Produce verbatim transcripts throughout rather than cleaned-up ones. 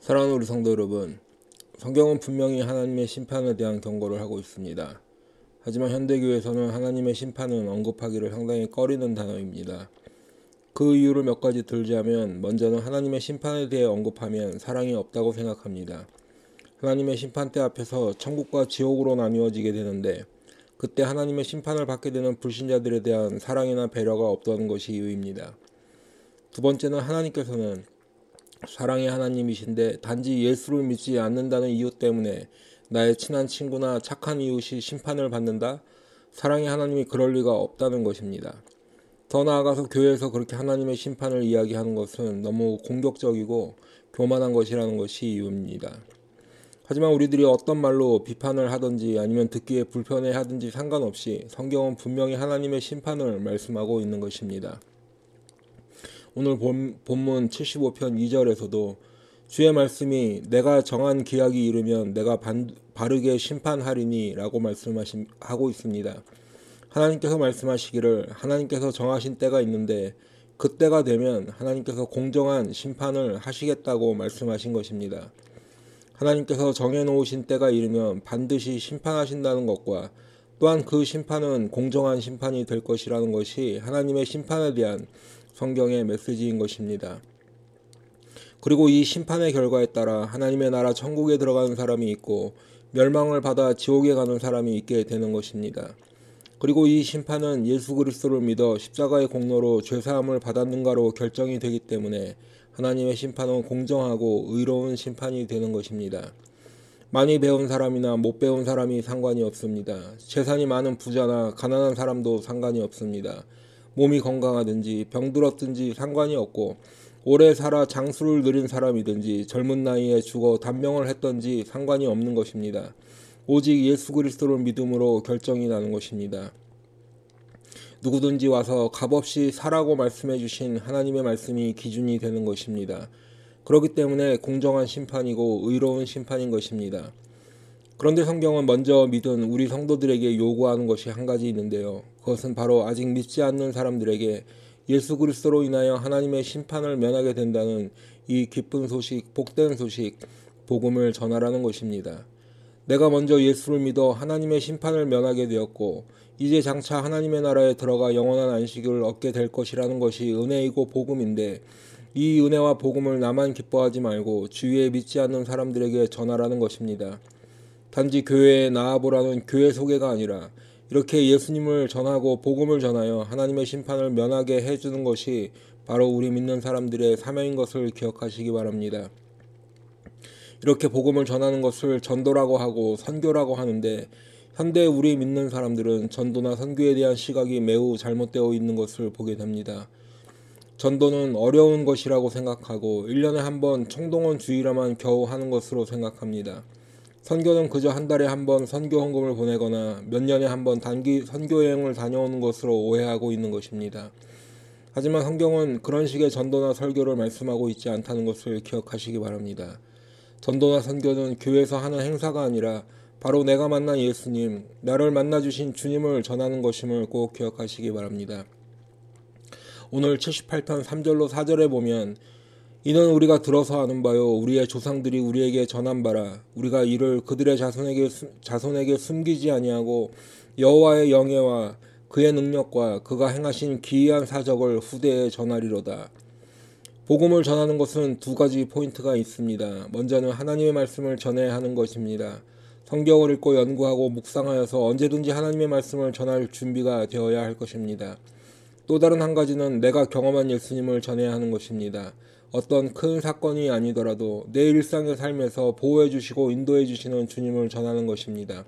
사랑하는 우리 성도 여러분, 성경은 분명히 하나님의 심판에 대한 경고를 하고 있습니다. 하지만 현대교회에서는 하나님의 심판은 언급하기를 상당히 꺼리는 단어입니다. 그 이유를 몇 가지 들자면, 먼저는 하나님의 심판에 대해 언급하면 사랑이 없다고 생각합니다. 하나님의 심판대 앞에서 천국과 지옥으로 나뉘어지게 되는데, 그때 하나님의 심판을 받게 되는 불신자들에 대한 사랑이나 배려가 없다는 것이 이유입니다. 두 번째는, 하나님께서는 사랑의 하나님이신데 단지 예수를 믿지 않는다는 이유 때문에 나의 친한 친구나 착한 이웃이 심판을 받는다? 사랑의 하나님이 그럴 리가 없다는 것입니다. 더 나아가서 교회에서 그렇게 하나님의 심판을 이야기하는 것은 너무 공격적이고 교만한 것이라는 것이 이유입니다. 하지만 우리들이 어떤 말로 비판을 하든지 아니면 듣기에 불편해 하든지 상관없이 성경은 분명히 하나님의 심판을 말씀하고 있는 것입니다. 오늘 본, 본문 칠십오 편 이 절에서도 주의 말씀이 내가 정한 기약이 이르면 내가 반, 바르게 심판하리니 라고 말씀하고 있습니다. 하나님께서 말씀하시기를 하나님께서 정하신 때가 있는데 그 때가 되면 하나님께서 공정한 심판을 하시겠다고 말씀하신 것입니다. 하나님께서 정해놓으신 때가 이르면 반드시 심판하신다는 것과 또한 그 심판은 공정한 심판이 될 것이라는 것이 하나님의 심판에 대한 성경의 메시지인 것입니다. 그리고 이 심판의 결과에 따라 하나님의 나라 천국에 들어가는 사람이 있고 멸망을 받아 지옥에 가는 사람이 있게 되는 것입니다. 그리고 이 심판은 예수 그리스도를 믿어 십자가의 공로로 죄사함을 받았는가로 결정이 되기 때문에 하나님의 심판은 공정하고 의로운 심판이 되는 것입니다. 많이 배운 사람이나 못 배운 사람이 상관이 없습니다. 재산이 많은 부자나 가난한 사람도 상관이 없습니다. 몸이 건강하든지 병들었든지 상관이 없고 오래 살아 장수를 누린 사람이든지 젊은 나이에 죽어 단명을 했든지 상관이 없는 것입니다. 오직 예수 그리스도를 믿음으로 결정이 나는 것입니다. 누구든지 와서 값없이 사라고 말씀해 주신 하나님의 말씀이 기준이 되는 것입니다. 그렇기 때문에 공정한 심판이고 의로운 심판인 것입니다. 그런데 성경은 먼저 믿은 우리 성도들에게 요구하는 것이 한 가지 있는데요. 그것은 바로 아직 믿지 않는 사람들에게 예수 그리스도로 인하여 하나님의 심판을 면하게 된다는 이 기쁜 소식, 복된 소식, 복음을 전하라는 것입니다. 내가 먼저 예수를 믿어 하나님의 심판을 면하게 되었고 이제 장차 하나님의 나라에 들어가 영원한 안식을 얻게 될 것이라는 것이 은혜이고 복음인데, 이 은혜와 복음을 나만 기뻐하지 말고 주위에 믿지 않는 사람들에게 전하라는 것입니다. 단지 교회에 나아보라는 교회 소개가 아니라 이렇게 예수님을 전하고 복음을 전하여 하나님의 심판을 면하게 해주는 것이 바로 우리 믿는 사람들의 사명인 것을 기억하시기 바랍니다. 이렇게 복음을 전하는 것을 전도라고 하고 선교라고 하는데, 현대 우리 믿는 사람들은 전도나 선교에 대한 시각이 매우 잘못되어 있는 것을 보게 됩니다. 전도는 어려운 것이라고 생각하고 일 년에 한 번 총동원 주일에만 겨우 하는 것으로 생각합니다. 선교는 그저 한 달에 한 번 선교 헌금을 보내거나 몇 년에 한 번 단기 선교 여행을 다녀오는 것으로 오해하고 있는 것입니다. 하지만 성경은 그런 식의 전도나 설교를 말씀하고 있지 않다는 것을 기억하시기 바랍니다. 전도나 선교는 교회에서 하는 행사가 아니라 바로 내가 만난 예수님, 나를 만나주신 주님을 전하는 것임을 꼭 기억하시기 바랍니다. 오늘 칠십팔 편 삼 절로 사 절에 보면 이는 우리가 들어서 아는 바요 우리의 조상들이 우리에게 전한 바라 우리가 이를 그들의 자손에게 자손에게 숨기지 아니하고 여호와의 영예와 그의 능력과 그가 행하신 기이한 사적을 후대에 전하리로다. 복음을 전하는 것은 두 가지 포인트가 있습니다. 먼저는 하나님의 말씀을 전해야 하는 것입니다. 성경을 읽고 연구하고 묵상하여서 언제든지 하나님의 말씀을 전할 준비가 되어야 할 것입니다. 또 다른 한 가지는 내가 경험한 예수님을 전해야 하는 것입니다. 어떤 큰 사건이 아니더라도 내 일상의 삶에서 보호해 주시고 인도해 주시는 주님을 전하는 것입니다.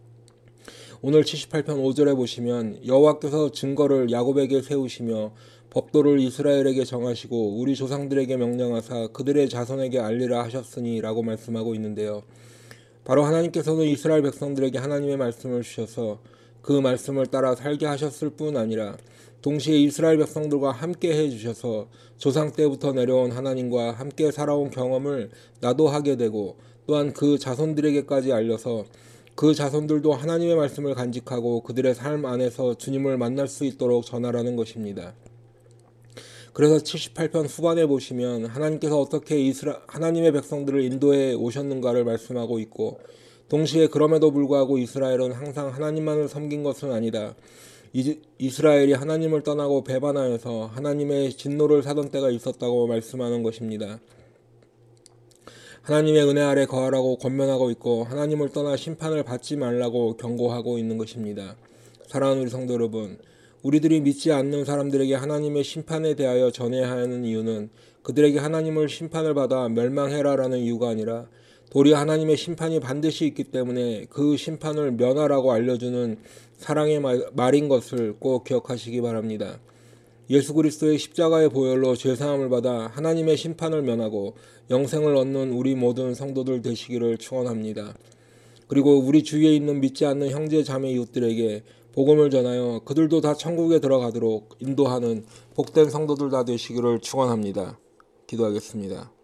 오늘 칠십팔 편 오 절에 보시면 여호와께서 증거를 야곱에게 세우시며 법도를 이스라엘에게 정하시고 우리 조상들에게 명령하사 그들의 자손에게 알리라 하셨으니 라고 말씀하고 있는데요. 바로 하나님께서는 이스라엘 백성들에게 하나님의 말씀을 주셔서 그 말씀을 따라 살게 하셨을 뿐 아니라 동시에 이스라엘 백성들과 함께 해주셔서 조상 때부터 내려온 하나님과 함께 살아온 경험을 나도 하게 되고 또한 그 자손들에게까지 알려서 그 자손들도 하나님의 말씀을 간직하고 그들의 삶 안에서 주님을 만날 수 있도록 전하라는 것입니다. 그래서 칠십팔 편 후반에 보시면 하나님께서 어떻게 이스라, 하나님의 백성들을 인도해 오셨는가를 말씀하고 있고, 동시에 그럼에도 불구하고 이스라엘은 항상 하나님만을 섬긴 것은 아니다. 이, 이스라엘이 하나님을 떠나고 배반하여서 하나님의 진노를 사던 때가 있었다고 말씀하는 것입니다. 하나님의 은혜 아래 거하라고 권면하고 있고 하나님을 떠나 심판을 받지 말라고 경고하고 있는 것입니다. 사랑하는 우리 성도 여러분, 우리들이 믿지 않는 사람들에게 하나님의 심판에 대하여 전해야 하는 이유는 그들에게 하나님을 심판을 받아 멸망해라라는 이유가 아니라 도리어 하나님의 심판이 반드시 있기 때문에 그 심판을 면하라고 알려주는 사랑의 말인 것을 꼭 기억하시기 바랍니다. 예수 그리스도의 십자가의 보혈로 죄사함을 받아 하나님의 심판을 면하고 영생을 얻는 우리 모든 성도들 되시기를 축원합니다. 그리고 우리 주위에 있는 믿지 않는 형제 자매 이웃들에게 복음을 전하여 그들도 다 천국에 들어가도록 인도하는 복된 성도들 다 되시기를 축원합니다. 기도하겠습니다.